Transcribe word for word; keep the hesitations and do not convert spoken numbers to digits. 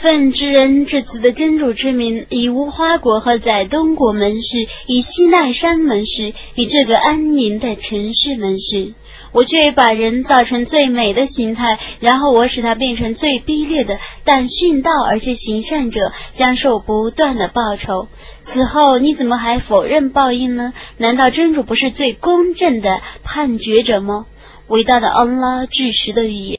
奉知人至此的真主之名，以无花果和在东国门市，以西奈山门市，以这个安宁的城市门市。我却把人造成最美的形态，然后我使他变成最卑劣的，但殉道而且行善者将受不断的报酬。此后你怎么还否认报应呢？难道真主不是最公正的判决者吗？伟大的安拉至实的语言。